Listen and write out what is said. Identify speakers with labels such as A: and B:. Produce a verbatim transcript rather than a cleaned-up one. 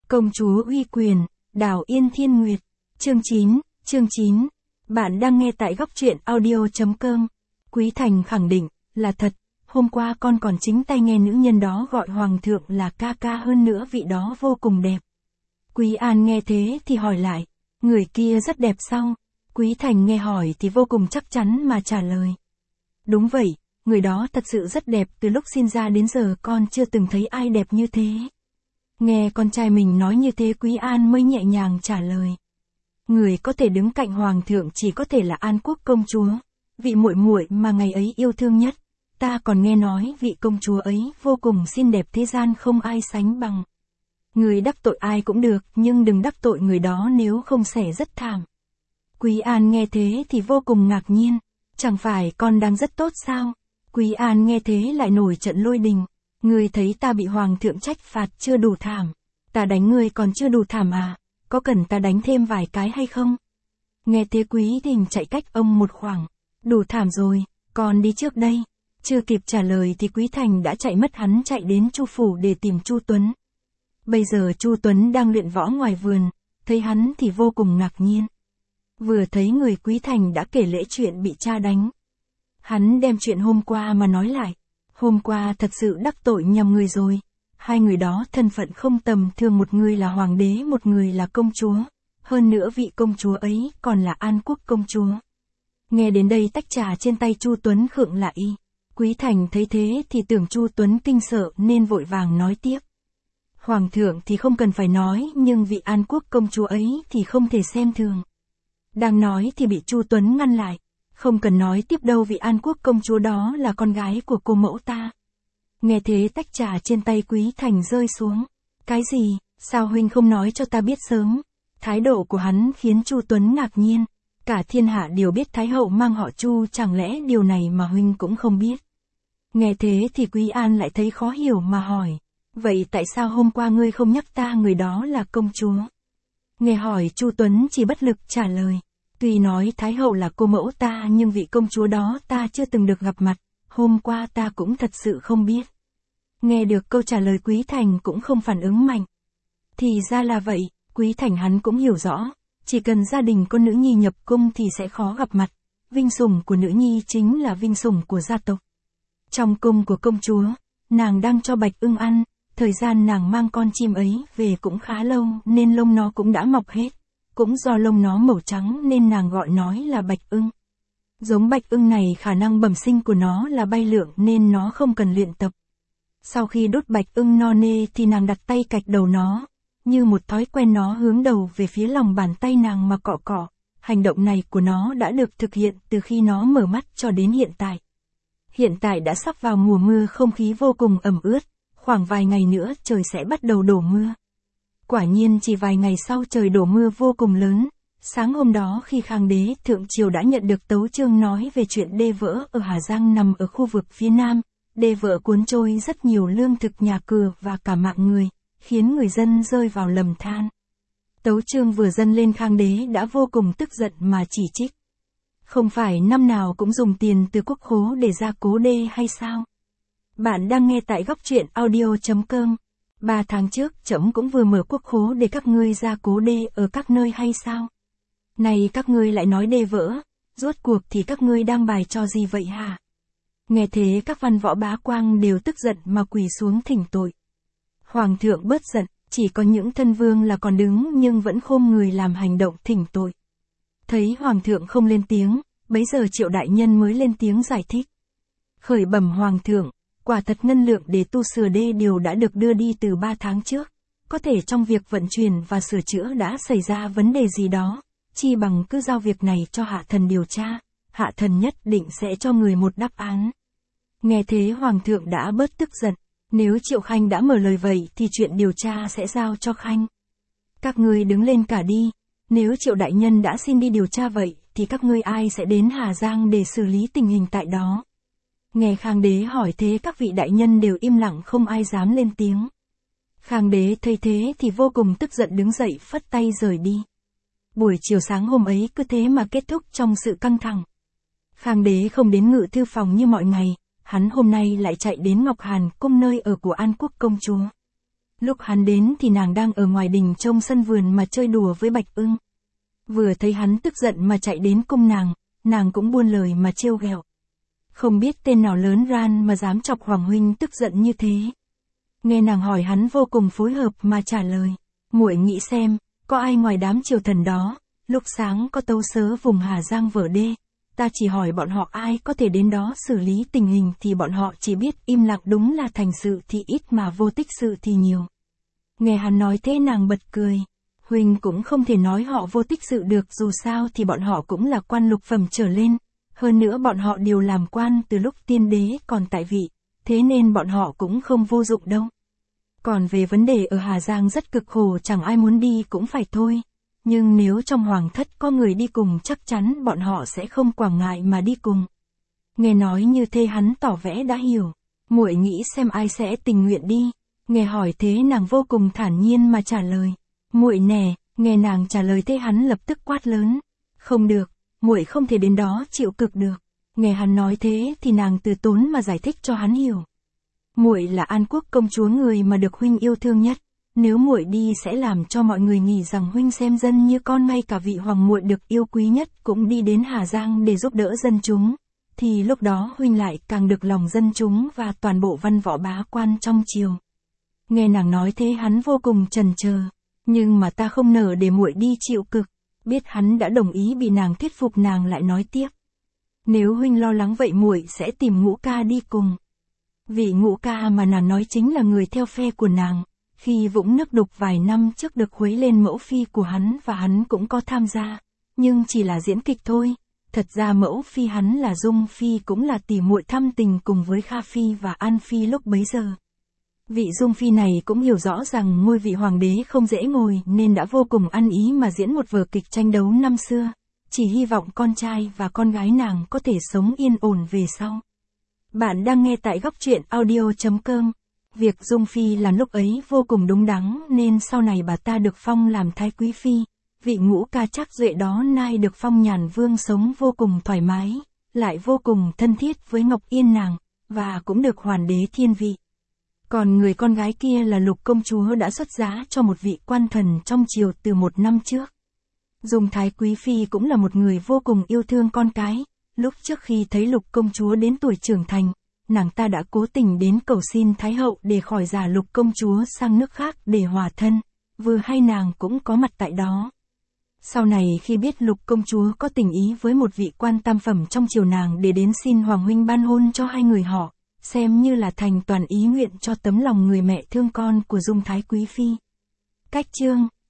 A: Công chúa uy quyền, Đào Yên Thiên Nguyệt. Chương chín, chương chín. Bạn đang nghe tại góc truyện audio.com. Quý Thành khẳng định, là thật, hôm qua con còn chính tay nghe nữ nhân đó gọi hoàng thượng là ca ca, hơn nữa vị đó vô cùng đẹp. Quý An nghe thế thì hỏi lại, người kia rất đẹp sao? Quý Thành nghe hỏi thì vô cùng chắc chắn mà trả lời. Đúng vậy, người đó thật sự rất đẹp, từ lúc sinh ra đến giờ con chưa từng thấy ai đẹp như thế. Nghe con trai mình nói như thế, Quý An mới nhẹ nhàng trả lời. Người có thể đứng cạnh hoàng thượng chỉ có thể là An Quốc công chúa, vị muội muội mà ngày ấy yêu thương nhất. Ta còn nghe nói vị công chúa ấy vô cùng xinh đẹp, thế gian không ai sánh bằng. Người đắc tội ai cũng được, nhưng đừng đắc tội người đó, nếu không sẽ rất thảm. Quý An nghe thế thì vô cùng ngạc nhiên. Chẳng phải con đang rất tốt sao? Quý An nghe thế lại nổi trận lôi đình. Ngươi thấy ta bị hoàng thượng trách phạt chưa đủ thảm? Ta đánh ngươi còn chưa đủ thảm à? Có cần ta đánh thêm vài cái hay không? Nghe thế Quý Đình chạy cách ông một khoảng. Đủ thảm rồi, con đi trước đây. Chưa kịp trả lời thì Quý Thành đã chạy mất, hắn chạy đến Chu phủ để tìm Chu Tuấn. Bây giờ Chu Tuấn đang luyện võ ngoài vườn, thấy hắn thì vô cùng ngạc nhiên. Vừa thấy người, Quý Thành đã kể lễ chuyện bị cha đánh. Hắn đem chuyện hôm qua mà nói lại. Hôm qua thật sự đắc tội nhầm người rồi. Hai người đó thân phận không tầm thường, một người là hoàng đế, một người là công chúa. Hơn nữa vị công chúa ấy còn là An Quốc công chúa. Nghe đến đây tách trà trên tay Chu Tuấn khựng lại. Quý Thành thấy thế thì tưởng Chu Tuấn kinh sợ nên vội vàng nói tiếp. Hoàng thượng thì không cần phải nói, nhưng vị An Quốc công chúa ấy thì không thể xem thường. Đang nói thì bị Chu Tuấn ngăn lại. Không cần nói tiếp đâu, vị An Quốc công chúa đó là con gái của cô mẫu ta. Nghe thế tách trà trên tay Quý Thành rơi xuống. Cái gì, sao huynh không nói cho ta biết sớm? Thái độ của hắn khiến Chu Tuấn ngạc nhiên. Cả thiên hạ đều biết Thái hậu mang họ Chu, chẳng lẽ điều này mà huynh cũng không biết? Nghe thế thì Quý An lại thấy khó hiểu mà hỏi. Vậy tại sao hôm qua ngươi không nhắc ta người đó là công chúa? Nghe hỏi Chu Tuấn chỉ bất lực trả lời. Tuy nói Thái hậu là cô mẫu ta, nhưng vị công chúa đó ta chưa từng được gặp mặt, hôm qua ta cũng thật sự không biết. Nghe được câu trả lời, Quý Thành cũng không phản ứng mạnh. Thì ra là vậy, Quý Thành hắn cũng hiểu rõ, chỉ cần gia đình con nữ nhi nhập cung thì sẽ khó gặp mặt. Vinh sủng của nữ nhi chính là vinh sủng của gia tộc. Trong cung của công chúa, nàng đang cho Bạch Ưng ăn, thời gian nàng mang con chim ấy về cũng khá lâu nên lông nó cũng đã mọc hết. Cũng do lông nó màu trắng nên nàng gọi nói là Bạch Ưng. Giống Bạch Ưng này khả năng bẩm sinh của nó là bay lượn nên nó không cần luyện tập. Sau khi đốt Bạch Ưng no nê thì nàng đặt tay cạch đầu nó. Như một thói quen nó hướng đầu về phía lòng bàn tay nàng mà cọ cọ. Hành động này của nó đã được thực hiện từ khi nó mở mắt cho đến hiện tại. Hiện tại đã sắp vào mùa mưa, không khí vô cùng ẩm ướt. Khoảng vài ngày nữa trời sẽ bắt đầu đổ mưa. Quả nhiên chỉ vài ngày sau trời đổ mưa vô cùng lớn. Sáng hôm đó khi Khang đế thượng triều đã nhận được tấu chương nói về chuyện đê vỡ ở Hà Giang nằm ở khu vực phía nam, đê vỡ cuốn trôi rất nhiều lương thực, nhà cửa và cả mạng người, khiến người dân rơi vào lầm than. Tấu chương vừa dâng lên, Khang đế đã vô cùng tức giận mà chỉ trích. Không phải năm nào cũng dùng tiền từ quốc khố để gia cố đê hay sao? Bạn đang nghe tại góc truyện audio.com. Ba tháng trước trẫm cũng vừa mở quốc khố để các ngươi gia cố đê ở các nơi hay sao? Này các ngươi lại nói đê vỡ, rốt cuộc thì các ngươi đang bài trò gì vậy hả? Nghe thế các văn võ bá quan đều tức giận mà quỳ xuống thỉnh tội. Hoàng thượng bớt giận, chỉ có những thân vương là còn đứng nhưng vẫn khom người làm hành động thỉnh tội. Thấy hoàng thượng không lên tiếng, bấy giờ Triệu đại nhân mới lên tiếng giải thích. Khởi bẩm hoàng thượng, quả thật ngân lượng để tu sửa đê điều đã được đưa đi từ ba tháng trước. Có thể trong việc vận chuyển và sửa chữa đã xảy ra vấn đề gì đó, chi bằng cứ giao việc này cho hạ thần điều tra, hạ thần nhất định sẽ cho người một đáp án. Nghe thế hoàng thượng đã bớt tức giận, nếu Triệu Khanh đã mở lời vậy thì chuyện điều tra sẽ giao cho Khanh. Các ngươi đứng lên cả đi, nếu Triệu đại nhân đã xin đi điều tra vậy thì các ngươi ai sẽ đến Hà Giang để xử lý tình hình tại đó? Nghe Khang đế hỏi thế các vị đại nhân đều im lặng, không ai dám lên tiếng. Khang đế thấy thế thì vô cùng tức giận, đứng dậy phất tay rời đi. Buổi chiều sáng hôm ấy cứ thế mà kết thúc trong sự căng thẳng. Khang đế không đến ngự thư phòng như mọi ngày, hắn hôm nay lại chạy đến Ngọc Hàn cung, nơi ở của An Quốc công chúa. Lúc hắn đến thì nàng đang ở ngoài đình trông sân vườn mà chơi đùa với Bạch Ưng. Vừa thấy hắn tức giận mà chạy đến cung nàng, nàng cũng buôn lời mà trêu ghẹo. Không biết tên nào lớn gan mà dám chọc Hoàng huynh tức giận như thế. Nghe nàng hỏi hắn vô cùng phối hợp mà trả lời, muội nghĩ xem, có ai ngoài đám triều thần đó, lúc sáng có tấu sớ vùng Hà Giang vở đê, ta chỉ hỏi bọn họ ai có thể đến đó xử lý tình hình thì bọn họ chỉ biết im lặng, đúng là thành sự thì ít mà vô tích sự thì nhiều. Nghe hắn nói thế nàng bật cười, huynh cũng không thể nói họ vô tích sự được, dù sao thì bọn họ cũng là quan lục phẩm trở lên, hơn nữa bọn họ đều làm quan từ lúc tiên đế còn tại vị, thế nên bọn họ cũng không vô dụng đâu. Còn về vấn đề ở Hà Giang rất cực khổ, chẳng ai muốn đi cũng phải thôi. Nhưng nếu trong hoàng thất có người đi cùng chắc chắn bọn họ sẽ không quản ngại mà đi cùng. Nghe nói như thế hắn tỏ vẻ đã hiểu. Muội nghĩ xem ai sẽ tình nguyện đi. Nghe hỏi thế nàng vô cùng thản nhiên mà trả lời. Muội nè. Nghe nàng trả lời thế hắn lập tức quát lớn. Không được, muội không thể đến đó chịu cực được. Nghe hắn nói thế thì nàng từ tốn mà giải thích cho hắn hiểu. Muội là An Quốc công chúa, người mà được huynh yêu thương nhất. Nếu muội đi sẽ làm cho mọi người nghĩ rằng huynh xem dân như con, may cả vị hoàng muội được yêu quý nhất cũng đi đến Hà Giang để giúp đỡ dân chúng, thì lúc đó huynh lại càng được lòng dân chúng và toàn bộ văn võ bá quan trong triều. Nghe nàng nói thế hắn vô cùng chần chờ, nhưng mà ta không nỡ để muội đi chịu cực. Biết hắn đã đồng ý bị nàng thuyết phục, nàng lại nói tiếp. Nếu huynh lo lắng vậy muội sẽ tìm Ngũ ca đi cùng. Vị Ngũ ca mà nàng nói chính là người theo phe của nàng. Khi Vũng Nước Đục vài năm trước được khuấy lên mẫu phi của hắn và hắn cũng có tham gia, nhưng chỉ là diễn kịch thôi. Thật ra mẫu phi hắn là Dung phi, cũng là tỉ muội thâm tình cùng với Kha phi và An phi lúc bấy giờ. Vị Dung phi này cũng hiểu rõ rằng ngôi vị hoàng đế không dễ ngồi nên đã vô cùng ăn ý mà diễn một vở kịch tranh đấu năm xưa, chỉ hy vọng con trai và con gái nàng có thể sống yên ổn về sau. Bạn đang nghe tại góc truyện audio chấm com. Việc Dung phi làm lúc ấy vô cùng đúng đắn nên sau này bà ta được phong làm thái quý phi. Vị Ngũ ca Trác Duệ đó nay được phong nhàn vương, sống vô cùng thoải mái, lại vô cùng thân thiết với Ngọc Yên nàng, và cũng được hoàng đế thiên vị. Còn người con gái kia là Lục công chúa đã xuất giá cho một vị quan thần trong triều từ một năm trước. Dung thái quý phi cũng là một người vô cùng yêu thương con cái. Lúc trước khi thấy Lục công chúa đến tuổi trưởng thành, nàng ta đã cố tình đến cầu xin Thái hậu để khỏi gả Lục công chúa sang nước khác để hòa thân, vừa hay nàng cũng có mặt tại đó. Sau này khi biết Lục công chúa có tình ý với một vị quan tam phẩm trong triều, nàng để đến xin hoàng huynh ban hôn cho hai người họ, xem như là thành toàn ý nguyện cho tấm lòng người mẹ thương con của Dung thái quý phi. Cách chương